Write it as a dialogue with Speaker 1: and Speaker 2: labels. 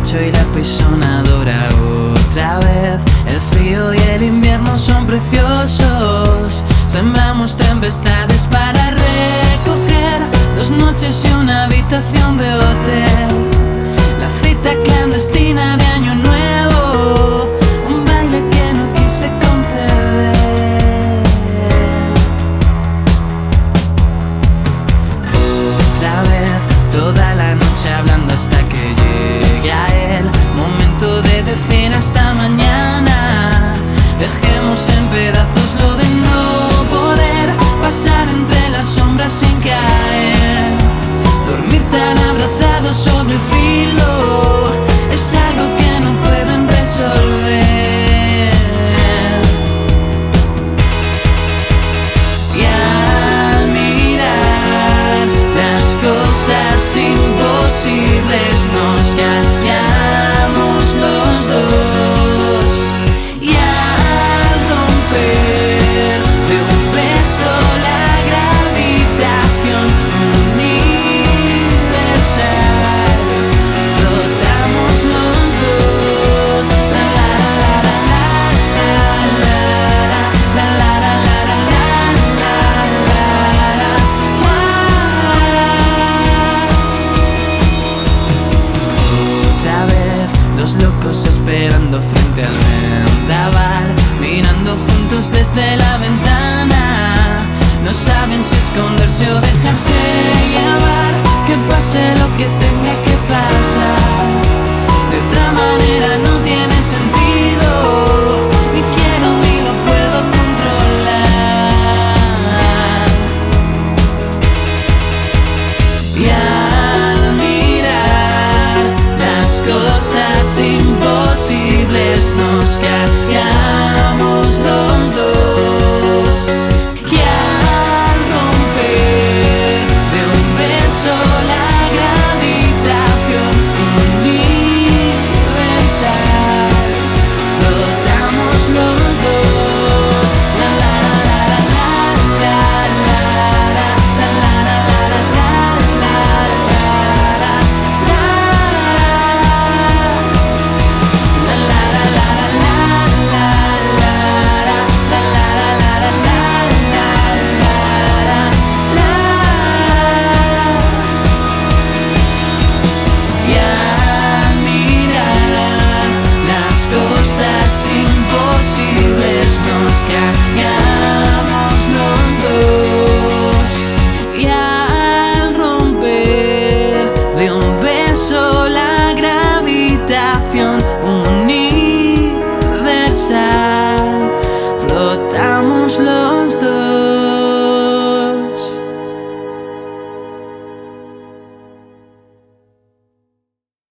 Speaker 1: pecho y la pisonadora otra vez. El frío y el invierno son preciosos. Sembramos tempestades para recoger 2 noches y una habitación de hotel. La cita clandestina de Año Nuevo, un baile que no quise conceder. Otra vez, toda la noche hablando hasta que llegue a él. Momento de decir hasta mañana. Dejemos en pedazos lo de no poder pasar entre las sombras sin caer. Dormir tan abrazados sobre el filo es algo que no pueden resolver. Y al mirar las cosas imposibles nos callamos los dos. Y al romper de un beso la gravitación universal, flotamos los dos. La la la la la la la la la Otra vez, 2 locos esperando frente al vendaval, mirando juntos desde la ventana. No saben si esconderse o dejarse llevar. Que pase lo que tenga que pasar. De otra manera no tiene sentido. Ni quiero ni lo puedo controlar. Y al mirar las cosas imposibles nos callamos los dos. Y al romper de un beso la gravitación universal, flotamos los dos. La la la la la la la la la la la Y al mirar las cosas imposibles nos callamos los dos. Y al romper de un beso la gravitación universal, flotamos los dos.